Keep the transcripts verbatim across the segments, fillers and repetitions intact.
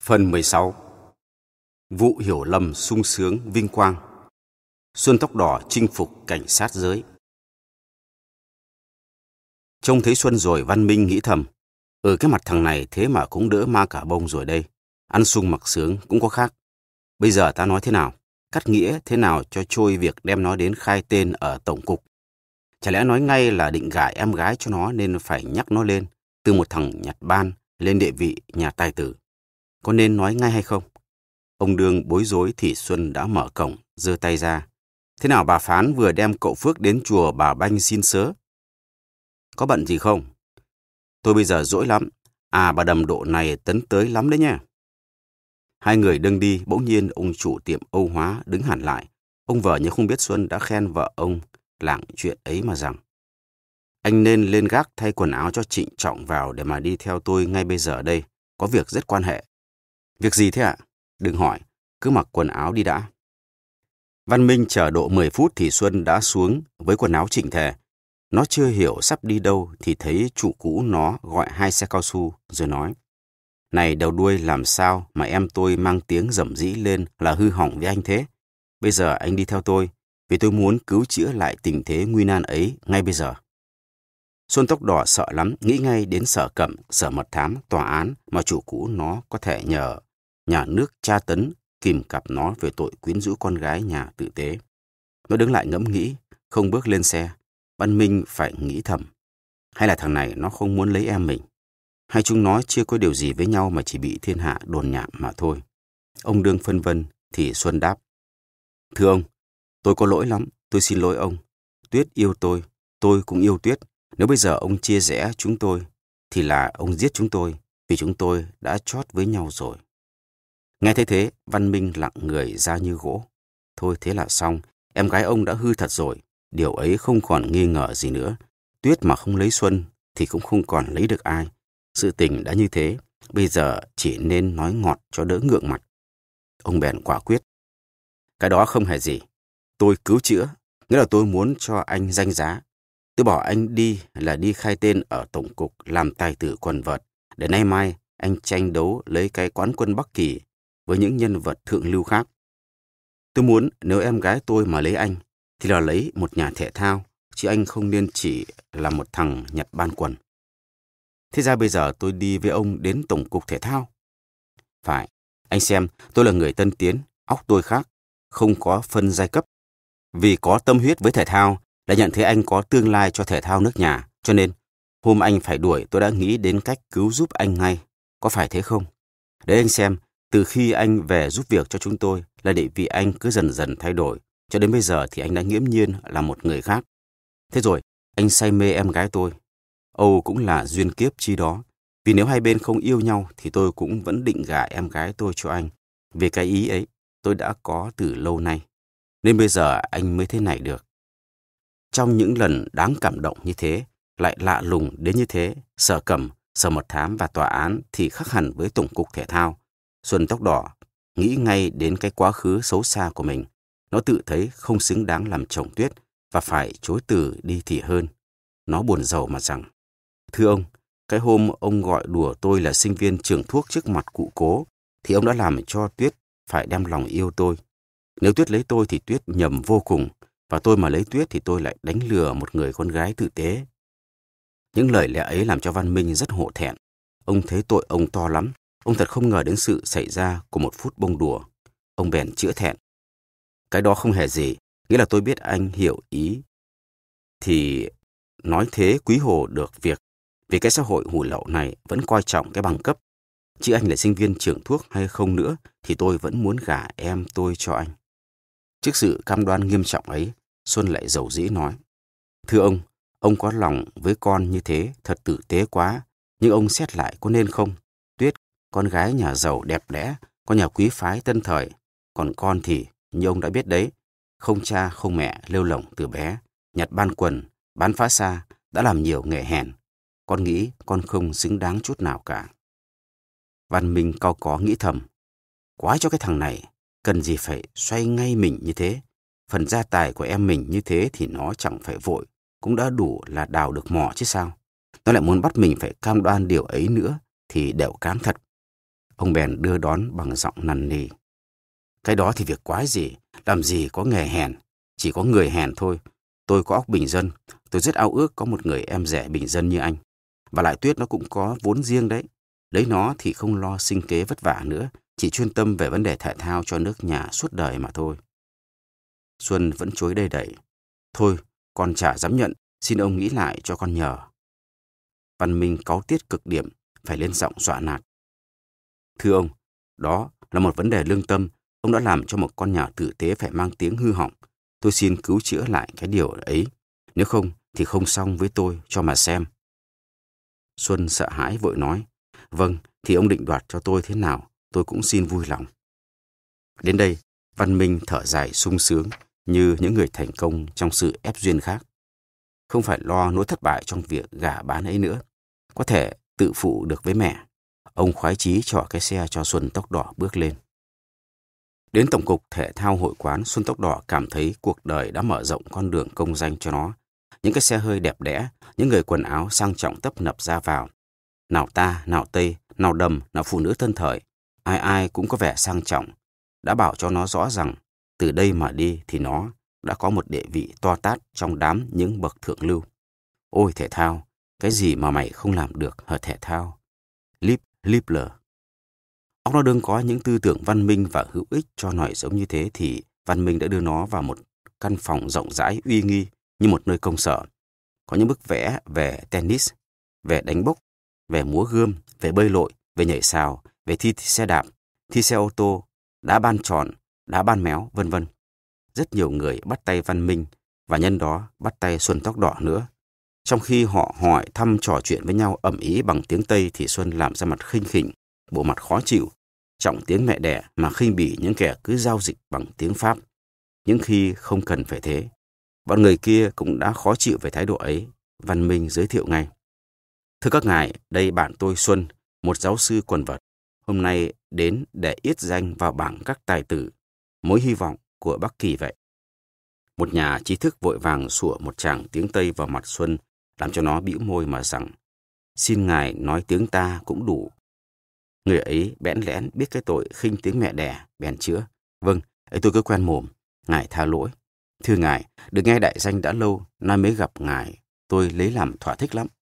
Phần mười sáu. Vụ hiểu lầm sung sướng vinh quang. Xuân tóc đỏ chinh phục cảnh sát giới. Trông thấy Xuân rồi, Văn Minh nghĩ thầm, ừ cái mặt thằng này thế mà cũng đỡ ma cả bông rồi đây. Ăn sung mặc sướng cũng có khác. Bây giờ ta nói thế nào? Cắt nghĩa thế nào cho trôi việc đem nó đến khai tên ở tổng cục? Chả lẽ nói ngay là định gả em gái cho nó nên phải nhắc nó lên từ một thằng nhặt ban lên địa vị nhà tài tử? Có nên nói ngay hay không? Ông Đương bối rối thì Xuân đã mở cổng, giơ tay ra. Thế nào bà Phán vừa đem cậu Phước đến chùa Bà Banh xin sớ? Có bận gì không? Tôi bây giờ rỗi lắm. À bà Đầm độ này tấn tới lắm đấy nha. Hai người đâng đi, bỗng nhiên ông chủ tiệm Âu Hóa đứng hẳn lại. Ông vợ như không biết Xuân đã khen vợ ông lảng chuyện ấy mà rằng: anh nên lên gác thay quần áo cho trịnh trọng vào để mà đi theo tôi ngay bây giờ đây. Có việc rất quan hệ. Việc gì thế ạ? Đừng hỏi, cứ mặc quần áo đi đã. Văn Minh chờ độ mười phút thì Xuân đã xuống với quần áo chỉnh tề. Nó chưa hiểu sắp đi đâu thì thấy chủ cũ nó gọi hai xe cao su rồi nói: này đầu đuôi, làm sao mà em tôi mang tiếng rẩm rĩ lên là hư hỏng với anh thế? Bây giờ anh đi theo tôi, vì tôi muốn cứu chữa lại tình thế nguy nan ấy ngay bây giờ. Xuân tóc đỏ sợ lắm, nghĩ ngay đến Sở Cẩm, Sở Mật Thám, tòa án mà chủ cũ nó có thể nhờ nhà nước tra tấn, kìm cặp nó về tội quyến rũ con gái nhà tử tế. Nó đứng lại ngẫm nghĩ, không bước lên xe. Văn Minh phải nghĩ thầm, hay là thằng này nó không muốn lấy em mình? Hai chúng nó chưa có điều gì với nhau mà chỉ bị thiên hạ đồn nhảm mà thôi. Ông Đương phân vân thì Xuân đáp: thưa ông, tôi có lỗi lắm, tôi xin lỗi ông. Tuyết yêu tôi, tôi cũng yêu Tuyết. Nếu bây giờ ông chia rẽ chúng tôi, thì là ông giết chúng tôi, vì chúng tôi đã chót với nhau rồi. Nghe thấy thế, Văn Minh lặng người ra như gỗ. Thôi thế là xong, em gái ông đã hư thật rồi. Điều ấy không còn nghi ngờ gì nữa. Tuyết mà không lấy Xuân thì cũng không còn lấy được ai. Sự tình đã như thế, bây giờ chỉ nên nói ngọt cho đỡ ngượng mặt. Ông bèn quả quyết: cái đó không hề gì. Tôi cứu chữa, nghĩa là tôi muốn cho anh danh giá. Tôi bảo anh đi là đi khai tên ở tổng cục làm tài tử quần vợt, để nay mai anh tranh đấu lấy cái quán quân Bắc Kỳ với những nhân vật thượng lưu khác. Tôi muốn nếu em gái tôi mà lấy anh thì là lấy một nhà thể thao, chứ anh không nên chỉ là một thằng nhặt ban quần. Thế ra bây giờ tôi đi với ông đến tổng cục thể thao? Phải, anh xem, tôi là người tân tiến, óc tôi khác, không có phân giai cấp. Vì có tâm huyết với thể thao, đã nhận thấy anh có tương lai cho thể thao nước nhà, cho nên hôm anh phải đuổi tôi đã nghĩ đến cách cứu giúp anh ngay. Có phải thế không? Để anh xem, từ khi anh về giúp việc cho chúng tôi là địa vị anh cứ dần dần thay đổi, cho đến bây giờ thì anh đã nghiễm nhiên là một người khác. Thế rồi, anh say mê em gái tôi. Âu cũng là duyên kiếp chi đó. Vì nếu hai bên không yêu nhau thì tôi cũng vẫn định gả em gái tôi cho anh. Vì cái ý ấy tôi đã có từ lâu nay. Nên bây giờ anh mới thế này được. Trong những lần đáng cảm động như thế, lại lạ lùng đến như thế, Sở Cẩm, Sở Mật Thám và tòa án thì khác hẳn với tổng cục thể thao. Xuân tóc đỏ nghĩ ngay đến cái quá khứ xấu xa của mình. Nó tự thấy không xứng đáng làm chồng Tuyết và phải chối từ đi thì hơn. Nó buồn rầu mà rằng: thưa ông, cái hôm ông gọi đùa tôi là sinh viên trường thuốc trước mặt cụ cố, thì ông đã làm cho Tuyết phải đem lòng yêu tôi. Nếu Tuyết lấy tôi thì Tuyết nhầm vô cùng, và tôi mà lấy Tuyết thì tôi lại đánh lừa một người con gái tử tế. Những lời lẽ ấy làm cho Văn Minh rất hổ thẹn. Ông thấy tội ông to lắm. Ông thật không ngờ đến sự xảy ra của một phút bông đùa. Ông bèn chữa thẹn: cái đó không hề gì, nghĩa là tôi biết anh hiểu ý. Thì nói thế quý hồ được việc, vì cái xã hội hủ lậu này vẫn coi trọng cái bằng cấp. Chứ anh là sinh viên trường thuốc hay không nữa thì tôi vẫn muốn gả em tôi cho anh. Trước sự cam đoan nghiêm trọng ấy, Xuân lại dầu dĩ nói: thưa ông, ông có lòng với con như thế thật tử tế quá, nhưng ông xét lại có nên không? Tuyết, con gái nhà giàu đẹp đẽ, con nhà quý phái tân thời. Còn con thì, như ông đã biết đấy, không cha không mẹ lêu lổng từ bé, nhặt ban quần, bán phá xa, đã làm nhiều nghề hèn. Con nghĩ con không xứng đáng chút nào cả. Văn Minh cau có nghĩ thầm: quái cho cái thằng này, cần gì phải xoay ngay mình như thế. Phần gia tài của em mình như thế thì nó chẳng phải vội, cũng đã đủ là đào được mỏ chứ sao. Nó lại muốn bắt mình phải cam đoan điều ấy nữa thì đều cám thật. Ông bèn đưa đón bằng giọng nằn nỉ. Cái đó thì việc quái gì, làm gì có nghề hèn, chỉ có người hèn thôi. Tôi có óc bình dân, tôi rất ao ước có một người em rể bình dân như anh. Và lại Tuyết nó cũng có vốn riêng đấy. Lấy nó thì không lo sinh kế vất vả nữa, chỉ chuyên tâm về vấn đề thể thao cho nước nhà suốt đời mà thôi. Xuân vẫn chối đầy đẩy. Thôi, con chả dám nhận, xin ông nghĩ lại cho con nhờ. Văn Minh cáu tiết cực điểm, phải lên giọng dọa nạt. Thưa ông, đó là một vấn đề lương tâm, ông đã làm cho một con nhà tử tế phải mang tiếng hư hỏng. Tôi xin cứu chữa lại cái điều ấy, nếu không thì không xong với tôi cho mà xem. Xuân sợ hãi vội nói, vâng, thì ông định đoạt cho tôi thế nào, tôi cũng xin vui lòng. Đến đây, Văn Minh thở dài sung sướng như những người thành công trong sự ép duyên khác. Không phải lo nỗi thất bại trong việc gả bán ấy nữa, có thể tự phụ được với mẹ. Ông khoái chí chọn cái xe cho Xuân Tóc Đỏ bước lên. Đến Tổng cục Thể thao Hội quán, Xuân Tóc Đỏ cảm thấy cuộc đời đã mở rộng con đường công danh cho nó. Những cái xe hơi đẹp đẽ, những người quần áo sang trọng tấp nập ra vào. Nào ta, nào Tây, nào đầm, nào phụ nữ thân thời, ai ai cũng có vẻ sang trọng. Đã bảo cho nó rõ rằng, từ đây mà đi thì nó đã có một địa vị to tát trong đám những bậc thượng lưu. Ôi thể thao, cái gì mà mày không làm được hả thể thao? Lip, lip lờ. Óc nó đương có những tư tưởng văn minh và hữu ích cho nòi giống như thế thì Văn Minh đã đưa nó vào một căn phòng rộng rãi uy nghi như một nơi công sở. Có những bức vẽ về tennis, về đánh bốc, về múa gươm, về bơi lội, về nhảy sào, về thi xe đạp, thi xe ô tô, đá ban tròn, đá ban méo, vân vân. Rất nhiều người bắt tay Văn Minh và nhân đó bắt tay Xuân Tóc Đỏ nữa. Trong khi họ hỏi thăm trò chuyện với nhau ầm ĩ bằng tiếng Tây thì Xuân làm ra mặt khinh khỉnh, bộ mặt khó chịu, trọng tiếng mẹ đẻ mà khinh bỉ những kẻ cứ giao dịch bằng tiếng Pháp. Những khi không cần phải thế, bọn người kia cũng đã khó chịu về thái độ ấy. Văn Minh giới thiệu ngay. Thưa các ngài, đây bạn tôi Xuân, một giáo sư quần vợt. Hôm nay đến để yết danh vào bảng các tài tử, mối hy vọng của Bắc Kỳ vậy. Một nhà trí thức vội vàng sủa một tràng tiếng Tây vào mặt Xuân, làm cho nó bĩu môi mà rằng, xin ngài nói tiếng ta cũng đủ. Người ấy bẽn lẽn biết cái tội khinh tiếng mẹ đẻ, bèn chữa. Vâng, ấy tôi cứ quen mồm, ngài tha lỗi. Thưa ngài, được nghe đại danh đã lâu, nay mới gặp ngài, tôi lấy làm thỏa thích lắm.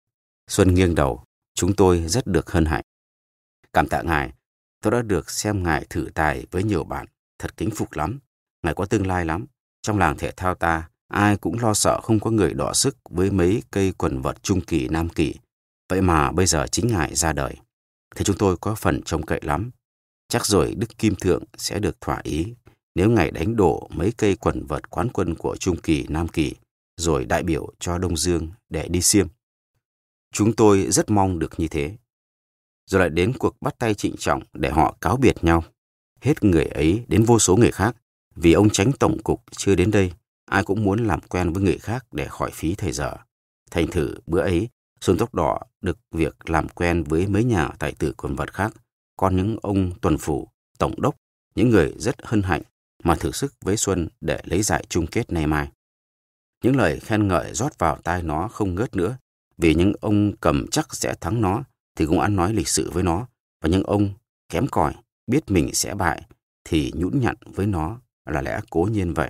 Xuân nghiêng đầu, chúng tôi rất được hân hạnh. Cảm tạ ngài, tôi đã được xem ngài thử tài với nhiều bạn, thật kính phục lắm. Ngài có tương lai lắm. Trong làng thể thao ta, ai cũng lo sợ không có người đọ sức với mấy cây quần vợt trung kỳ nam kỳ. Vậy mà bây giờ chính ngài ra đời. Thì chúng tôi có phần trông cậy lắm. Chắc rồi Đức Kim Thượng sẽ được thỏa ý nếu ngài đánh đổ mấy cây quần vợt quán quân của trung kỳ nam kỳ, rồi đại biểu cho Đông Dương để đi xiêm. Chúng tôi rất mong được như thế. Rồi lại đến cuộc bắt tay trịnh trọng để họ cáo biệt nhau. Hết người ấy đến vô số người khác. Vì ông Chánh Tổng cục chưa đến đây, ai cũng muốn làm quen với người khác để khỏi phí thời giờ. Thành thử bữa ấy, Xuân Tóc Đỏ được việc làm quen với mấy nhà tài tử quần vợt khác, còn những ông tuần phủ, tổng đốc, những người rất hân hạnh mà thử sức với Xuân để lấy giải chung kết nay mai. Những lời khen ngợi rót vào tai nó không ngớt nữa, vì những ông cầm chắc sẽ thắng nó thì cũng ăn nói lịch sự với nó, và những ông kém cỏi biết mình sẽ bại thì nhũn nhặn với nó là lẽ cố nhiên vậy.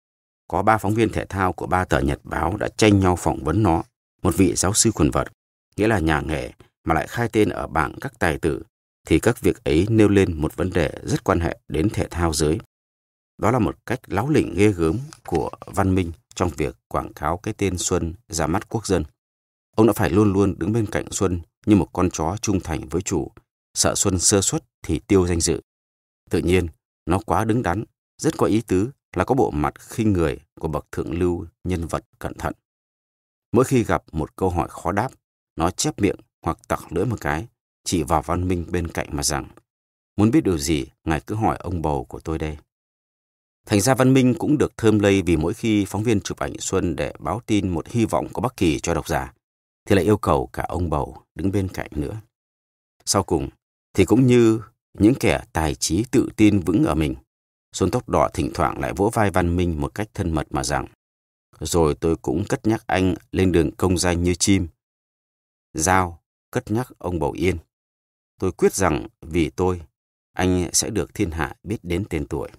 Có ba phóng viên thể thao của ba tờ nhật báo đã tranh nhau phỏng vấn nó, một vị giáo sư quần vợt, nghĩa là nhà nghề mà lại khai tên ở bảng các tài tử, thì các việc ấy nêu lên một vấn đề rất quan hệ đến thể thao giới. Đó là một cách láo lỉnh ghê gớm của Văn Minh trong việc quảng cáo cái tên Xuân ra mắt quốc dân. Ông đã phải luôn luôn đứng bên cạnh Xuân như một con chó trung thành với chủ, sợ Xuân sơ suất thì tiêu danh dự. Tự nhiên, nó quá đứng đắn, rất có ý tứ là có bộ mặt khinh người của bậc thượng lưu nhân vật cẩn thận. Mỗi khi gặp một câu hỏi khó đáp, nó chép miệng hoặc tặc lưỡi một cái, chỉ vào Văn Minh bên cạnh mà rằng, muốn biết điều gì, ngài cứ hỏi ông bầu của tôi đây. Thành ra Văn Minh cũng được thơm lây vì mỗi khi phóng viên chụp ảnh Xuân để báo tin một hy vọng của Bắc Kỳ cho độc giả, thì lại yêu cầu cả ông bầu đứng bên cạnh nữa. Sau cùng, thì cũng như những kẻ tài trí tự tin vững ở mình, Xuân Tóc Đỏ thỉnh thoảng lại vỗ vai Văn Minh một cách thân mật mà rằng, rồi tôi cũng cất nhắc anh lên đường công danh như chim. Giao cất nhắc ông bầu yên. Tôi quyết rằng vì tôi, anh sẽ được thiên hạ biết đến tên tuổi.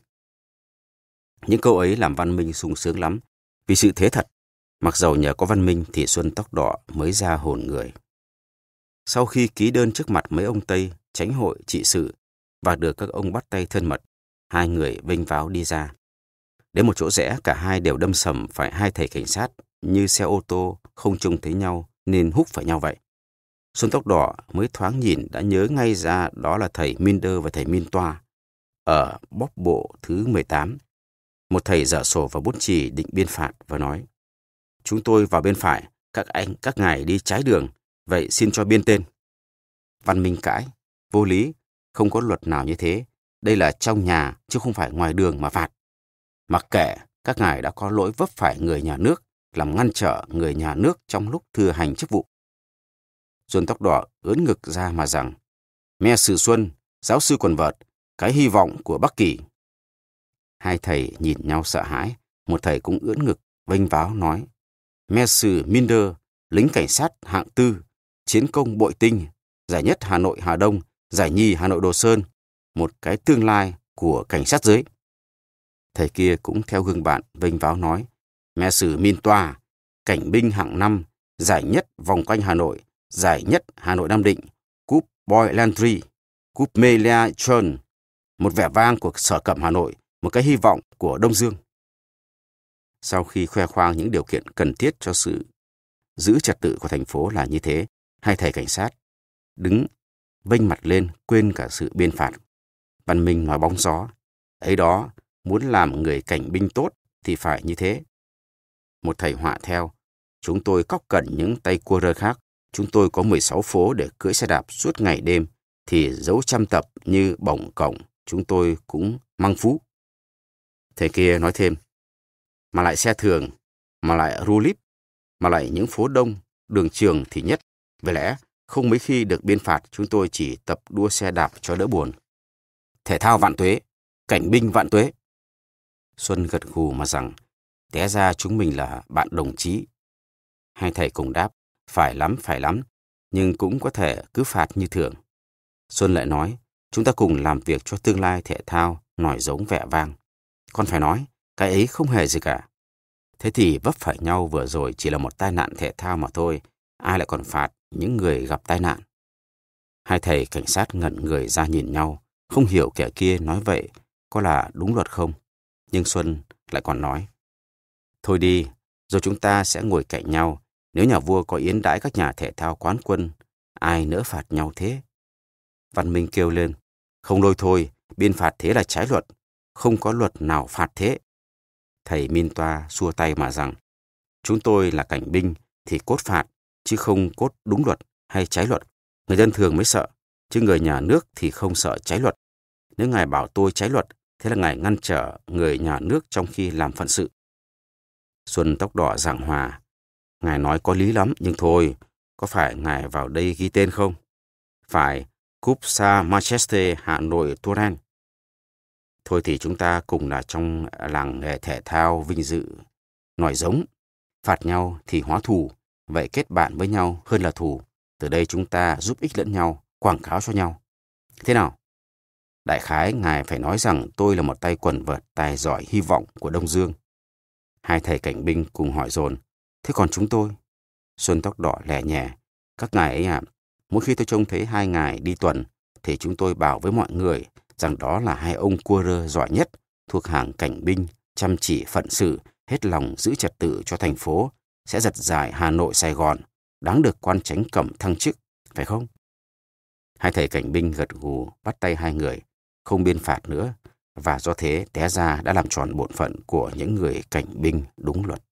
Những câu ấy làm Văn Minh sung sướng lắm, vì sự thế thật, mặc dầu nhờ có Văn Minh thì Xuân Tóc Đỏ mới ra hồn người. Sau khi ký đơn trước mặt mấy ông Tây, chánh hội trị sự và được các ông bắt tay thân mật, hai người vênh váo đi ra. Đến một chỗ rẽ, cả hai đều đâm sầm phải hai thầy cảnh sát, như xe ô tô không trông thấy nhau nên húc phải nhau vậy. Xuân Tóc Đỏ mới thoáng nhìn đã nhớ ngay ra đó là thầy Minder và thầy Min Toa ở bóc bộ thứ mười tám. Một thầy dở sổ và bút chì định biên phạt và nói: "Chúng tôi vào bên phải, các anh, các ngài đi trái đường, vậy xin cho biên tên." Văn Minh cãi: "Vô lý, không có luật nào như thế. Đây là trong nhà chứ không phải ngoài đường mà phạt. Mặc kệ, các ngài đã có lỗi vấp phải người nhà nước, làm ngăn trở người nhà nước trong lúc thừa hành chức vụ." Xuân Tóc Đỏ ướn ngực ra mà rằng: "Mẹ Sử Xuân, giáo sư quần vợt, cái hy vọng của Bắc Kỳ." Hai thầy nhìn nhau sợ hãi, một thầy cũng ưỡn ngực, vênh váo nói: "Mẹ Sử Minder, lính cảnh sát hạng tư, chiến công bội tinh, giải nhất Hà Nội Hà Đông, giải nhì Hà Nội Đồ Sơn, một cái tương lai của cảnh sát giới." Thầy kia cũng theo gương bạn vênh váo nói: "Mẹ Sử Min Toa, cảnh binh hạng năm, giải nhất vòng quanh Hà Nội, giải nhất Hà Nội Nam Định, cúp Boy Landry, cúp Melia Chern, một vẻ vang của Sở Cẩm Hà Nội, một cái hy vọng của Đông Dương." Sau khi khoe khoang những điều kiện cần thiết cho sự giữ trật tự của thành phố là như thế, hai thầy cảnh sát đứng vênh mặt lên, quên cả sự biên phạt. Văn Minh nói bóng gió: "Ấy đó, muốn làm người cảnh binh tốt thì phải như thế." Một thầy họa theo: "Chúng tôi cóc cẩn những tay cua rơ khác. Chúng tôi có mười sáu phố để cưỡi xe đạp suốt ngày đêm, thì dấu trăm tập như bổng cổng, chúng tôi cũng măng phú." Thầy kia nói thêm: "Mà lại xe thường, mà lại ru líp, mà lại những phố đông, đường trường thì nhất. Vì lẽ không mấy khi được biên phạt, chúng tôi chỉ tập đua xe đạp cho đỡ buồn. Thể thao vạn tuế, cảnh binh vạn tuế." Xuân gật gù mà rằng: "Té ra chúng mình là bạn đồng chí." Hai thầy cùng đáp: "Phải lắm, phải lắm, nhưng cũng có thể cứ phạt như thường." Xuân lại nói: "Chúng ta cùng làm việc cho tương lai thể thao nổi giống vẻ vang." Con phải nói, cái ấy không hề gì cả. Thế thì vấp phải nhau vừa rồi chỉ là một tai nạn thể thao mà thôi, ai lại còn phạt những người gặp tai nạn. Hai thầy cảnh sát ngẩn người ra nhìn nhau, không hiểu kẻ kia nói vậy có là đúng luật không. Nhưng Xuân lại còn nói: "Thôi đi, rồi chúng ta sẽ ngồi cạnh nhau. Nếu nhà vua có yến đãi các nhà thể thao quán quân, ai nỡ phạt nhau thế?" Văn Minh kêu lên: "Không đôi thôi, biên phạt thế là trái luật. Không có luật nào phạt thế." Thầy Min Toa xua tay mà rằng: "Chúng tôi là cảnh binh thì cốt phạt, chứ không cốt đúng luật hay trái luật. Người dân thường mới sợ, chứ người nhà nước thì không sợ trái luật. Nếu ngài bảo tôi trái luật, thế là ngài ngăn trở người nhà nước trong khi làm phận sự." Xuân Tóc Đỏ giảng hòa: "Ngài nói có lý lắm, nhưng thôi, có phải ngài vào đây ghi tên không?" "Phải, Cúp Sa Manchester Hà Nội Touran." "Thôi thì chúng ta cùng là trong làng nghề thể thao vinh dự nổi giống. Phạt nhau thì hóa thù, vậy kết bạn với nhau hơn là thù. Từ đây chúng ta giúp ích lẫn nhau, quảng cáo cho nhau. Thế nào? Đại khái ngài phải nói rằng tôi là một tay quần vợt tài giỏi hy vọng của Đông Dương." Hai thầy cảnh binh cùng hỏi dồn: "Thế còn chúng tôi?" Xuân Tóc Đỏ lẻ nhẹ: "Các ngài ấy ạ, mỗi khi tôi trông thấy hai ngài đi tuần, thì chúng tôi bảo với mọi người rằng đó là hai ông cua rơ giỏi nhất, thuộc hàng cảnh binh, chăm chỉ phận sự, hết lòng giữ trật tự cho thành phố, sẽ giật giải Hà Nội Sài Gòn, đáng được quan chánh Cẩm thăng chức, phải không?" Hai thầy cảnh binh gật gù bắt tay hai người, không biên phạt nữa, và do thế té ra đã làm tròn bổn phận của những người cảnh binh đúng luật.